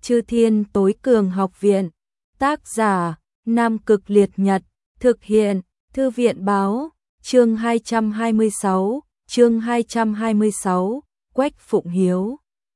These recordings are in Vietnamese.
Chư Thiên Tối Cường Học Viện. Tác giả: Nam Cực Liệt Nhật. Thực hiện: Thư viện báo. Chương 226, Quách Phụng Hiếu.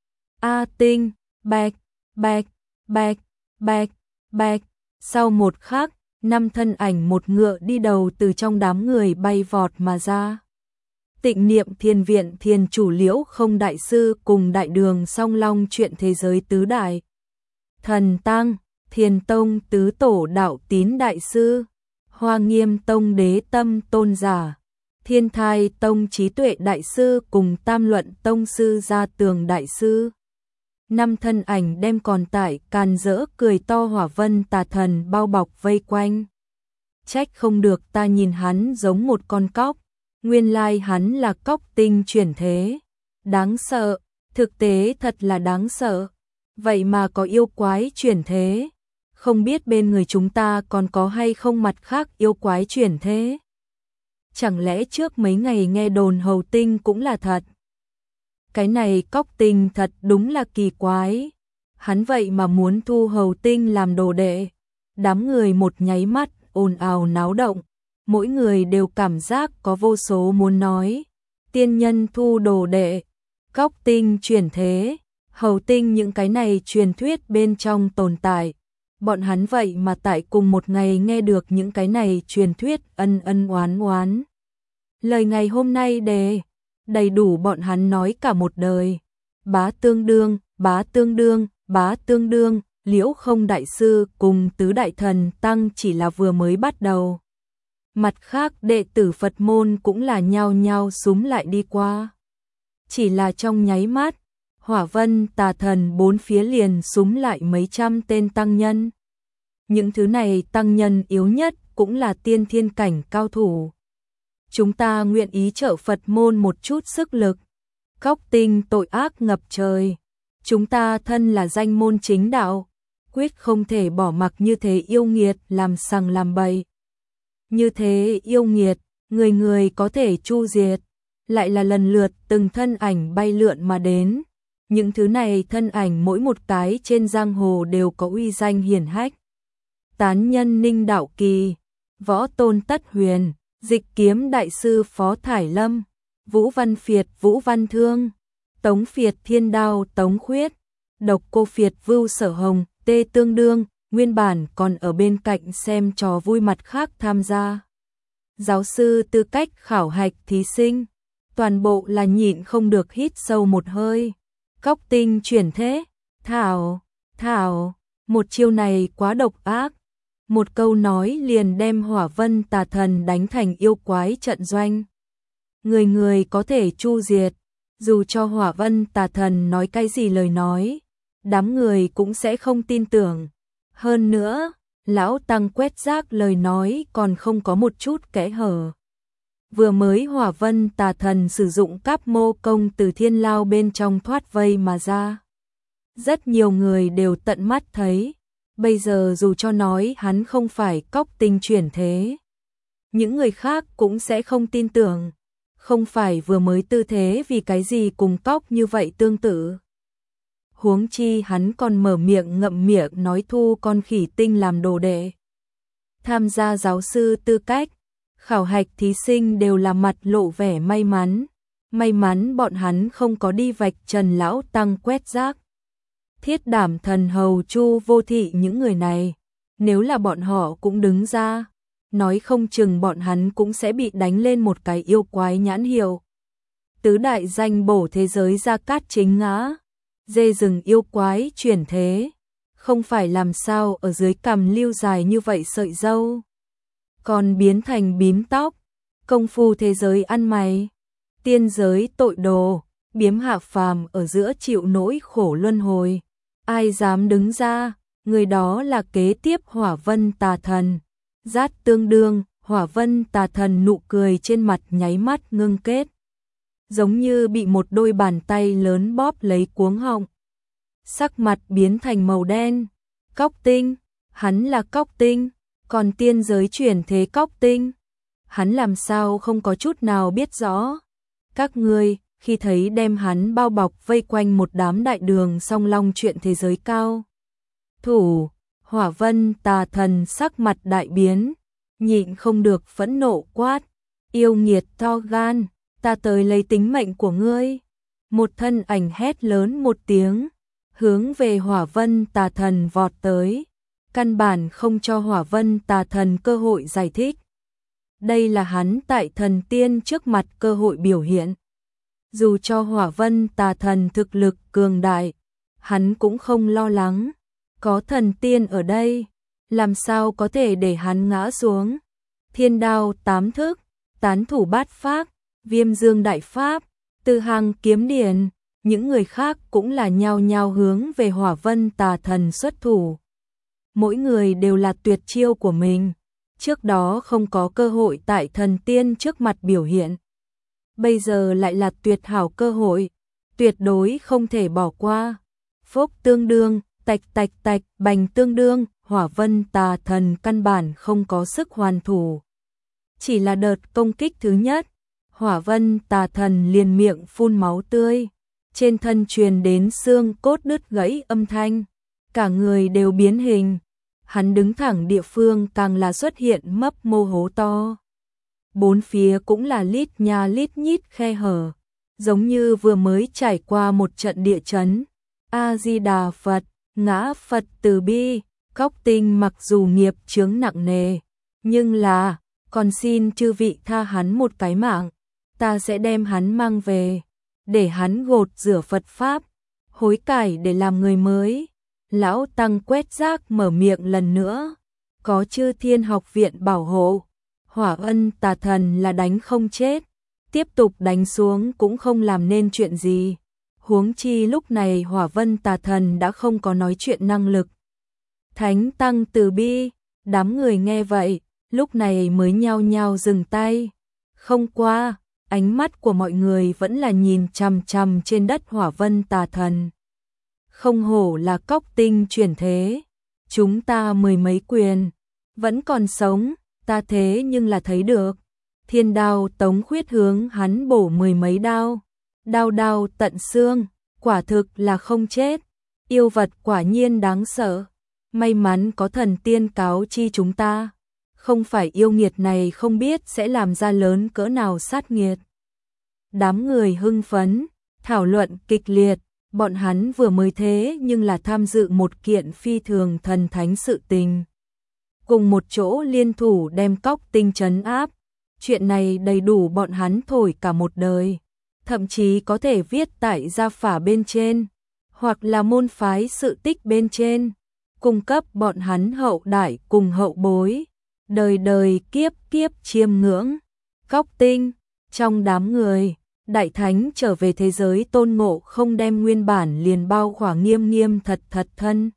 A Tinh, bạch, bạch, bạch, bạch, bạch. Sau một khắc, 5 thân ảnh một ngựa đi đầu từ trong đám người bay vọt mà ra. Tịnh Niệm Thiền Viện Thiền chủ Liễu Không Đại Sư cùng Đại Đường Song Long Chuyện Thế Giới Tứ Đại Thần Tăng, Thiền Tông Tứ Tổ Đạo Tín Đại Sư, Hoa Nghiêm Tông Đế Tâm Tôn Giả, Thiên Thai Tông Trí Tuệ Đại Sư cùng Tam Luận Tông Sư Gia Tường Đại Sư. 5 thân ảnh đem còn tại càn rỡ cười to Hỏa Vân Tà Thần bao bọc vây quanh. Trách không được ta nhìn hắn giống một con cóc, nguyên lai hắn là cóc tinh chuyển thế. Đáng sợ, thực tế thật là đáng sợ. Vậy mà có yêu quái chuyển thế. Không biết bên người chúng ta còn có hay không mặt khác yêu quái chuyển thế. Chẳng lẽ trước mấy ngày nghe đồn Hầu Tinh cũng là thật? Cái này cóc tinh thật đúng là kỳ quái. Hắn vậy mà muốn thu Hầu Tinh làm đồ đệ. Đám người một nháy mắt ồn ào náo động. Mỗi người đều cảm giác có vô số muốn nói. Tiên nhân thu đồ đệ, cóc tinh chuyển thế, Hầu Tinh, những cái này truyền thuyết bên trong tồn tại. Bọn hắn vậy mà tại cùng một ngày nghe được những cái này truyền thuyết ân ân oán oán. Lời ngày hôm nay đầy đủ bọn hắn nói cả một đời. Bá tương đương, bá tương đương, bá tương đương, Liễu Không Đại Sư cùng Tứ Đại Thần Tăng chỉ là vừa mới bắt đầu. Mặt khác đệ tử Phật môn cũng là nhao nhao xúm lại đi qua. Chỉ là trong nháy mắt, Hỏa Vân Tà Thần bốn phía liền xúm lại mấy trăm tên tăng nhân. Những thứ này tăng nhân yếu nhất cũng là tiên thiên cảnh cao thủ. Chúng ta nguyện ý trợ Phật môn một chút sức lực. Cóc tinh tội ác ngập trời. Chúng ta thân là danh môn chính đạo, quyết không thể bỏ mặc như thế yêu nghiệt làm sằng làm bậy. Như thế yêu nghiệt, người người có thể chu diệt, lại là lần lượt từng thân ảnh bay lượn mà đến. Những thứ này thân ảnh mỗi một cái trên giang hồ đều có uy danh hiển hách. Tán nhân Ninh Đạo Kỳ, Võ Tôn Tất Huyền, Dịch Kiếm Đại Sư Phó Thải Lâm, Vũ Văn Phiệt Vũ Văn Thương, Tống Phiệt Thiên Đao Tống Khuyết, Độc Cô Phiệt Vưu Sở Hồng, Tê Tương Đương, nguyên bản còn ở bên cạnh xem trò vui mặt khác tham gia. Giáo sư tư cách khảo hạch thí sinh, toàn bộ là nhịn không được hít sâu một hơi. Cóc tinh chuyển thế, thảo, một chiêu này quá độc ác. Một câu nói liền đem Hỏa Vân Tà Thần đánh thành yêu quái trận doanh. Người người có thể chu diệt, dù cho Hỏa Vân Tà Thần nói cái gì lời nói, đám người cũng sẽ không tin tưởng. Hơn nữa, lão tăng quét rác lời nói còn không có một chút kẽ hở. Vừa mới Hỏa Vân Tà Thần sử dụng cáp mô công từ thiên lao bên trong thoát vây mà ra. Rất nhiều người đều tận mắt thấy. Bây giờ dù cho nói hắn không phải cóc tinh chuyển thế, những người khác cũng sẽ không tin tưởng. Không phải vừa mới tư thế vì cái gì cùng cóc như vậy tương tự. Huống chi hắn còn mở miệng ngậm miệng nói thu con khỉ tinh làm đồ đệ. Tham gia giáo sư tư cách, khảo hạch thí sinh đều là mặt lộ vẻ may mắn. May mắn bọn hắn không có đi vạch trần lão tăng quét rác. Thiết Đảm Thần Hầu Chu Vô Thị những người này, nếu là bọn họ cũng đứng ra, nói không chừng bọn hắn cũng sẽ bị đánh lên một cái yêu quái nhãn hiệu. Tứ đại danh bổ thế giới Gia Cát Chính Ngã, dê rừng yêu quái chuyển thế, không phải làm sao ở dưới cằm lưu dài như vậy sợi râu, còn biến thành bím tóc. Công phu thế giới ăn mày, tiên giới tội đồ, biếm hạ phàm ở giữa chịu nỗi khổ luân hồi. Ai dám đứng ra, người đó là kế tiếp Hỏa Vân Tà Thần. Rát tương đương, Hỏa Vân Tà Thần nụ cười trên mặt nháy mắt ngưng kết, giống như bị một đôi bàn tay lớn bóp lấy cuống họng. Sắc mặt biến thành màu đen. Cóc tinh, hắn là cóc tinh, còn tiên giới chuyển thế cóc tinh, hắn làm sao không có chút nào biết rõ. Các ngươi khi thấy đem hắn bao bọc vây quanh một đám đại đường song long chuyện thế giới cao thủ, Hỏa Vân Tà Thần sắc mặt đại biến, nhịn không được phẫn nộ quát, yêu nghiệt to gan, ta tới lấy tính mệnh của ngươi. Một thân ảnh hét lớn một tiếng, hướng về Hỏa Vân Tà Thần vọt tới, căn bản không cho Hỏa Vân Tà Thần cơ hội giải thích. Đây là hắn tại thần tiên trước mặt cơ hội biểu hiện. Dù cho Hỏa Vân Tà Thần thực lực cường đại, hắn cũng không lo lắng. Có thần tiên ở đây, làm sao có thể để hắn ngã xuống. Thiên đao 8 thức, tán thủ bát pháp, viêm dương đại pháp, từ hàng kiếm điển, những người khác cũng là nhao nhao hướng về Hỏa Vân Tà Thần xuất thủ. Mỗi người đều là tuyệt chiêu của mình, trước đó không có cơ hội tại thần tiên trước mặt biểu hiện. Bây giờ lại là tuyệt hảo cơ hội, tuyệt đối không thể bỏ qua. Phốc tương đương, tạch tạch tạch, bành tương đương, Hỏa Vân Tà Thần căn bản không có sức hoàn thủ. Chỉ là đợt công kích thứ nhất, Hỏa Vân Tà Thần liền miệng phun máu tươi, trên thân truyền đến xương cốt đứt gãy âm thanh, cả người đều biến hình. Hắn đứng thẳng địa phương càng là xuất hiện mấp mô hố to. Bốn phía cũng là lít nha lít nhít khe hở, giống như vừa mới trải qua một trận địa chấn. A-di-đà Phật, ngã Phật từ bi, Cóc Tinh mặc dù nghiệp chướng nặng nề, nhưng là, còn xin chư vị tha hắn một cái mạng, ta sẽ đem hắn mang về, để hắn gột rửa Phật Pháp, hối cải để làm người mới. Lão Tăng quét rác mở miệng lần nữa, có Chư Thiên Học Viện bảo hộ, Hỏa Vân Tà Thần là đánh không chết, tiếp tục đánh xuống cũng không làm nên chuyện gì. Huống chi lúc này Hỏa Vân Tà Thần đã không có nói chuyện năng lực. Thánh Tăng từ bi, đám người nghe vậy, lúc này mới nhao nhao dừng tay. Không qua, ánh mắt của mọi người vẫn là nhìn chằm chằm trên đất Hỏa Vân Tà Thần. Không hổ là Cóc Tinh chuyển thế, chúng ta mười mấy quyền, vẫn còn sống, ta thế nhưng là thấy được. Thiên đao tống khuyết hướng hắn bổ mười mấy đao, đao đao tận xương, quả thực là không chết, yêu vật quả nhiên đáng sợ. May mắn có thần tiên cáo chi chúng ta, không phải yêu nghiệt này không biết sẽ làm ra lớn cỡ nào sát nghiệt. Đám người hưng phấn, thảo luận kịch liệt, bọn hắn vừa mới thế nhưng là tham dự một kiện phi thường thần thánh sự tình. Cùng một chỗ liên thủ đem Cóc Tinh trấn áp, chuyện này đầy đủ bọn hắn thổi cả một đời, thậm chí có thể viết tại gia phả bên trên, hoặc là môn phái sự tích bên trên, cung cấp bọn hắn hậu đại cùng hậu bối, đời đời kiếp kiếp chiêm ngưỡng. Cóc Tinh, trong đám người, Đại Thánh trở về thế giới Tôn Ngộ không đem nguyên bản liền bao khỏa nghiêm nghiêm thật thật thân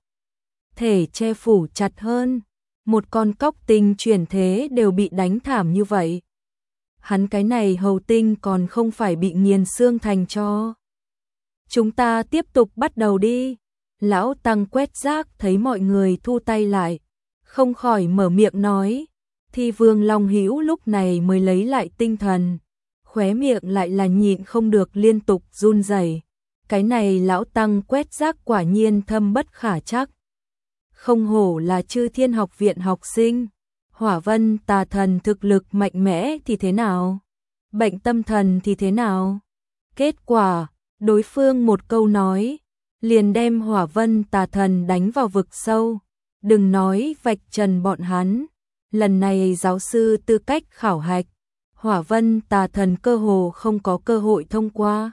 thể che phủ chặt hơn, một con Cóc Tinh chuyển thế đều bị đánh thảm như vậy. Hắn cái này hầu tinh còn không phải bị nghiền xương thành cho. Chúng ta tiếp tục bắt đầu đi. Lão Tăng quét rác thấy mọi người thu tay lại, không khỏi mở miệng nói. Thì Vương Long Hữu lúc này mới lấy lại tinh thần, khóe miệng lại là nhịn không được liên tục run rẩy. Cái này Lão Tăng quét rác quả nhiên thâm bất khả trắc. Không hổ là Chư Thiên Học Viện học sinh. Hỏa Vân Tà Thần thực lực mạnh mẽ thì thế nào? Bệnh tâm thần thì thế nào? Kết quả, đối phương một câu nói, liền đem Hỏa Vân Tà Thần đánh vào vực sâu. Đừng nói vạch trần bọn hắn. Lần này giáo sư tư cách khảo hạch, Hỏa Vân Tà Thần cơ hồ không có cơ hội thông qua.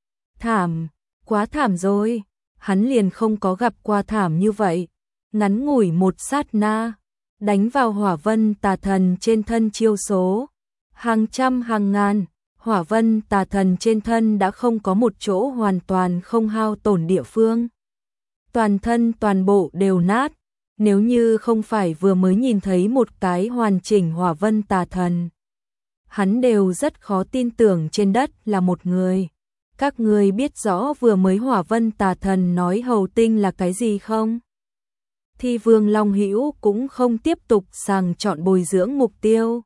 Thảm, quá thảm rồi. Hắn liền không có gặp qua thảm như vậy. Ngắn ngủi một sát na, đánh vào Hỏa Vân Tà Thần trên thân chiêu số hàng trăm hàng ngàn, Hỏa Vân Tà Thần trên thân đã không có một chỗ hoàn toàn không hao tổn địa phương. Toàn thân toàn bộ đều nát, nếu như không phải vừa mới nhìn thấy một cái hoàn chỉnh Hỏa Vân Tà Thần, hắn đều rất khó tin tưởng trên đất là một người. Các người biết rõ vừa mới Hỏa Vân Tà Thần nói hầu tinh là cái gì không? Thì Vương Long Hữu cũng không tiếp tục sàng chọn bồi dưỡng mục tiêu,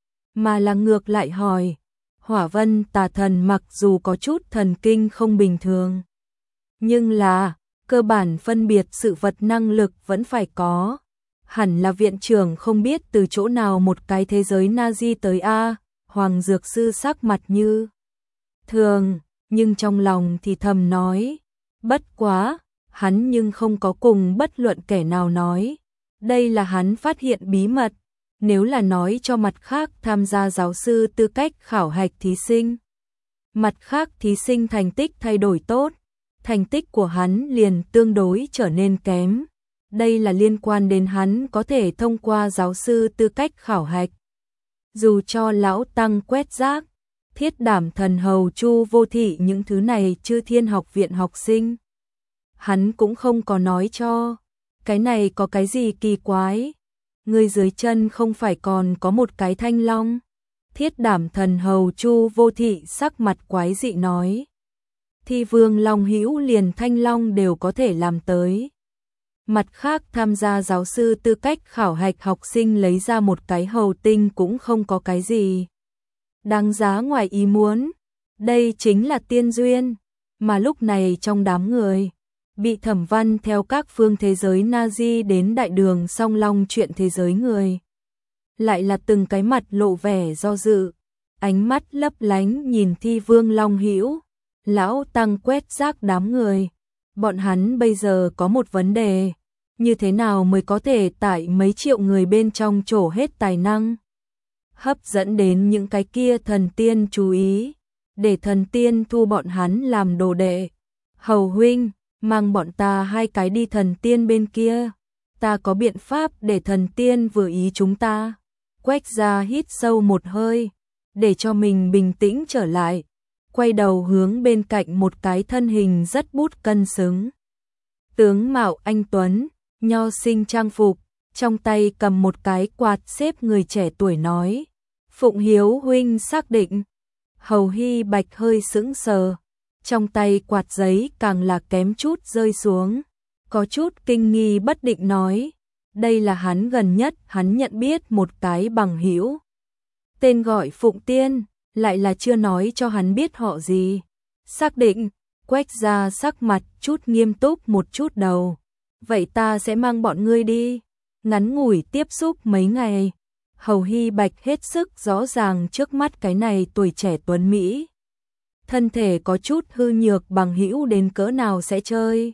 mà là ngược lại hỏi, Hỏa Vân Tà Thần mặc dù có chút thần kinh không bình thường, nhưng là, cơ bản phân biệt sự vật năng lực vẫn phải có. Hẳn là viện trưởng không biết từ chỗ nào một cái thế giới Nazi tới a. Hoàng Dược Sư sắc mặt như thường, nhưng trong lòng thì thầm nói, bất quá, hắn nhưng không có cùng bất luận kẻ nào nói. Đây là hắn phát hiện bí mật, nếu là nói cho mặt khác tham gia giáo sư tư cách khảo hạch thí sinh. Mặt khác thí sinh thành tích thay đổi tốt, thành tích của hắn liền tương đối trở nên kém. Đây là liên quan đến hắn có thể thông qua giáo sư tư cách khảo hạch. Dù cho lão tăng quét rác, thiết đảm thần hầu Chu Vô Thị những thứ này Chư Thiên học viện học sinh, hắn cũng không có nói cho. Cái này có cái gì kỳ quái? Người dưới chân không phải còn có một cái thanh long? Thiết đảm thần hầu Chu Vô Thị sắc mặt quái dị nói. Thi vương Long Hữu liền thanh long đều có thể làm tới. Mặt khác tham gia giáo sư tư cách khảo hạch học sinh lấy ra một cái hầu tinh cũng không có cái gì đáng giá ngoài ý muốn. Đây chính là tiên duyên. Mà lúc này trong đám người bị Thẩm Văn theo các phương thế giới Nazi đến đại đường Song Long chuyện thế giới người, lại là từng cái mặt lộ vẻ do dự, ánh mắt lấp lánh nhìn Thi vương Long Hữu. Lão tăng quét rác đám người, bọn hắn bây giờ có một vấn đề, như thế nào mới có thể tại mấy triệu người bên trong trổ hết tài năng, hấp dẫn đến những cái kia thần tiên chú ý, để thần tiên thu bọn hắn làm đồ đệ. Hầu huynh, mang bọn ta 2 cái đi thần tiên bên kia, ta có biện pháp để thần tiên vừa ý chúng ta. Quách Gia hít sâu một hơi, để cho mình bình tĩnh trở lại, quay đầu hướng bên cạnh một cái thân hình rất bút cân xứng. Tướng mạo anh tuấn, nho sinh trang phục, trong tay cầm một cái quạt xếp người trẻ tuổi nói, Phụng Hiếu huynh xác định. Hầu Hy Bạch hơi sững sờ, trong tay quạt giấy càng là kém chút rơi xuống, có chút kinh nghi bất định nói, đây là hắn gần nhất hắn nhận biết một cái bằng hữu, tên gọi Phụng Tiên, lại là chưa nói cho hắn biết họ gì. Xác định. Quách Gia sắc mặt chút nghiêm túc một chút đầu. Vậy ta sẽ mang bọn ngươi đi. Ngắn ngủi tiếp xúc mấy ngày, Hầu Hy Bạch hết sức rõ ràng trước mắt cái này tuổi trẻ tuấn Mỹ. Thân thể có chút hư nhược bằng hữu đến cỡ nào sẽ chơi.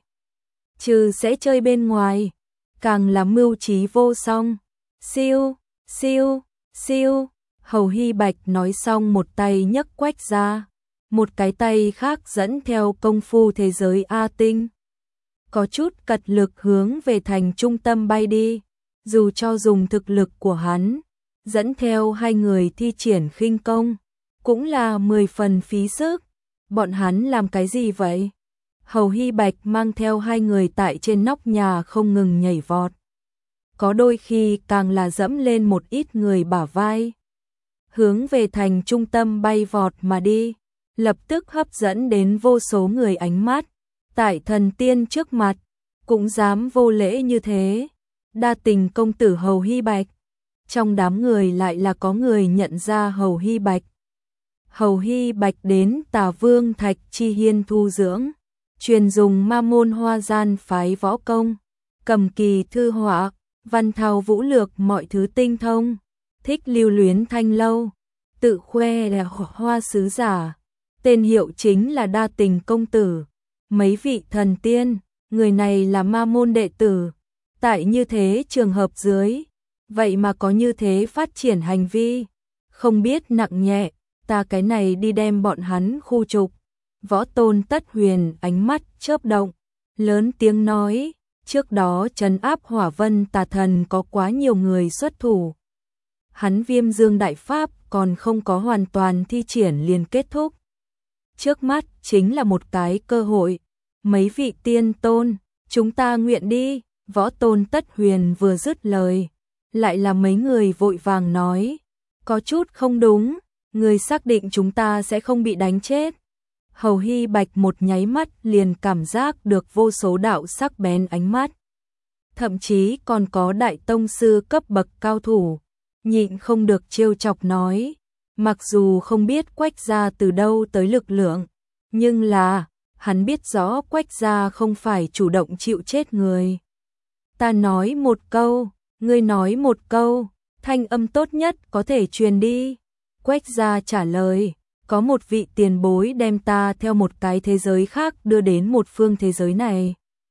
Trừ sẽ chơi bên ngoài, càng là mưu trí vô song. Siêu, siêu, siêu. Hầu Hy Bạch nói xong một tay nhấc Quách ra, một cái tay khác dẫn theo công phu thế giới A Tinh. Có chút cật lực hướng về thành trung tâm bay đi, dù cho dùng thực lực của hắn, dẫn theo 2 người thi triển khinh công, cũng là 10 phần phí sức. Bọn hắn làm cái gì vậy? Hầu Hy Bạch mang theo 2 người tại trên nóc nhà không ngừng nhảy vọt. Có đôi khi càng là dẫm lên một ít người bả vai, hướng về thành trung tâm bay vọt mà đi, lập tức hấp dẫn đến vô số người ánh mắt. Tại thần tiên trước mặt, cũng dám vô lễ như thế. Đa tình công tử Hầu Hy Bạch. Trong đám người lại là có người nhận ra Hầu Hy Bạch. Hầu Hy Bạch đến Tà Vương Thạch Chi Hiên thu dưỡng, truyền dùng ma môn hoa gian phái võ công, cầm kỳ thư họa, văn thao vũ lược mọi thứ tinh thông, thích lưu luyến thanh lâu, tự khoe là hoa sứ giả, tên hiệu chính là Đa tình công tử. Mấy vị thần tiên, người này là ma môn đệ tử, tại như thế trường hợp dưới, vậy mà có như thế phát triển hành vi, không biết nặng nhẹ, ta cái này đi đem bọn hắn khu trục. Võ Tôn Tất Huyền ánh mắt chớp động, lớn tiếng nói, trước đó trấn áp Hỏa Vân Tà Thần có quá nhiều người xuất thủ. Hắn Viêm Dương Đại Pháp còn không có hoàn toàn thi triển liền kết thúc. Trước mắt chính là một cái cơ hội, mấy vị tiên tôn, chúng ta nguyện đi. Võ Tôn Tất Huyền vừa dứt lời, lại là mấy người vội vàng nói, có chút không đúng, người xác định chúng ta sẽ không bị đánh chết. Hầu Hy Bạch một nháy mắt liền cảm giác được vô số đạo sắc bén ánh mắt, thậm chí còn có đại tông sư cấp bậc cao thủ, nhịn không được trêu chọc nói, mặc dù không biết Quách gia từ đâu tới lực lượng, nhưng là Hắn biết rõ Quách gia không phải chủ động chịu chết người. Ta nói một câu, ngươi nói một câu, thanh âm tốt nhất có thể truyền đi. Quách gia trả lời, có một vị tiền bối đem ta theo một cái thế giới khác đưa đến một phương thế giới này.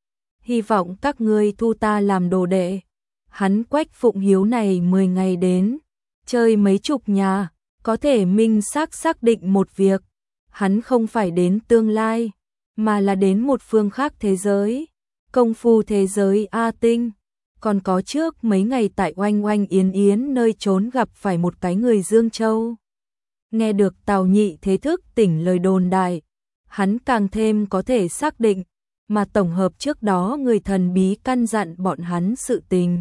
Hy vọng các ngươi thu ta làm đồ đệ. Hắn Quách Phụng Hiếu này 10 ngày đến, chơi mấy chục nhà, có thể minh xác định một việc. Hắn không phải đến tương lai, mà là đến một phương khác thế giới, công phu thế giới A Tinh. Còn có trước mấy ngày tại Oanh Oanh Yến Yến nơi trốn gặp phải một cái người Dương Châu. Nghe được Tào Nhị thế thức tỉnh lời đồn đại, hắn càng thêm có thể xác định, mà tổng hợp trước đó người thần bí căn dặn bọn hắn sự tình.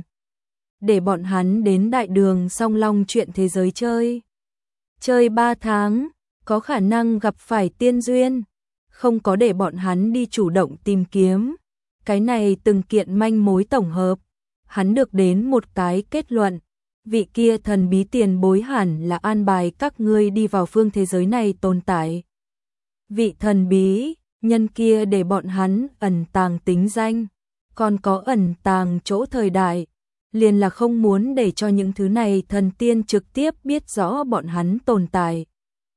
Để bọn hắn đến đại đường Song Long chuyện thế giới chơi. Chơi 3 tháng, có khả năng gặp phải tiên duyên, không có để bọn hắn đi chủ động tìm kiếm. Cái này từng kiện manh mối tổng hợp, hắn được đến một cái kết luận, vị kia thần bí tiền bối hẳn là an bài các ngươi đi vào phương thế giới này tồn tại. Vị thần bí, nhân kia để bọn hắn ẩn tàng tính danh, còn có ẩn tàng chỗ thời đại, liền là không muốn để cho những thứ này thần tiên trực tiếp biết rõ bọn hắn tồn tại.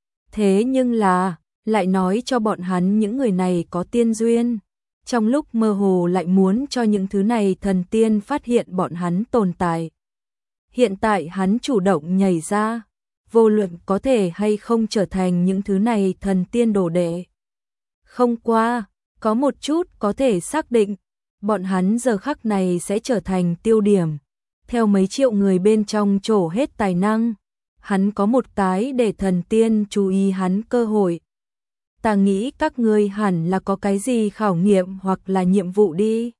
Thế nhưng là, lại nói cho bọn hắn những người này có tiên duyên, trong lúc mơ hồ lại muốn cho những thứ này thần tiên phát hiện bọn hắn tồn tại. Hiện tại hắn chủ động nhảy ra, vô luận có thể hay không trở thành những thứ này thần tiên đồ đệ. Không qua, có một chút có thể xác định, bọn hắn giờ khắc này sẽ trở thành tiêu điểm. Theo mấy triệu người bên trong trổ hết tài năng, hắn có một cái để thần tiên chú ý hắn cơ hội. Ta nghĩ các ngươi hẳn là có cái gì khảo nghiệm hoặc là nhiệm vụ đi.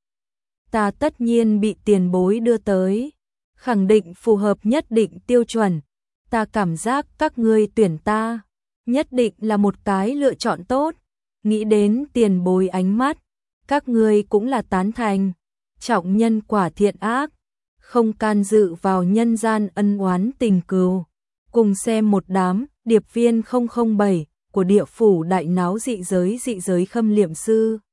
Ta tất nhiên bị tiền bối đưa tới, khẳng định phù hợp nhất định tiêu chuẩn. Ta cảm giác các ngươi tuyển ta, nhất định là một cái lựa chọn tốt. Nghĩ đến tiền bối ánh mắt, các ngươi cũng là tán thành, trọng nhân quả thiện ác, không can dự vào nhân gian ân oán tình cừu. Cùng xem một đám điệp viên 007 của địa phủ đại náo dị giới khâm liệm sư.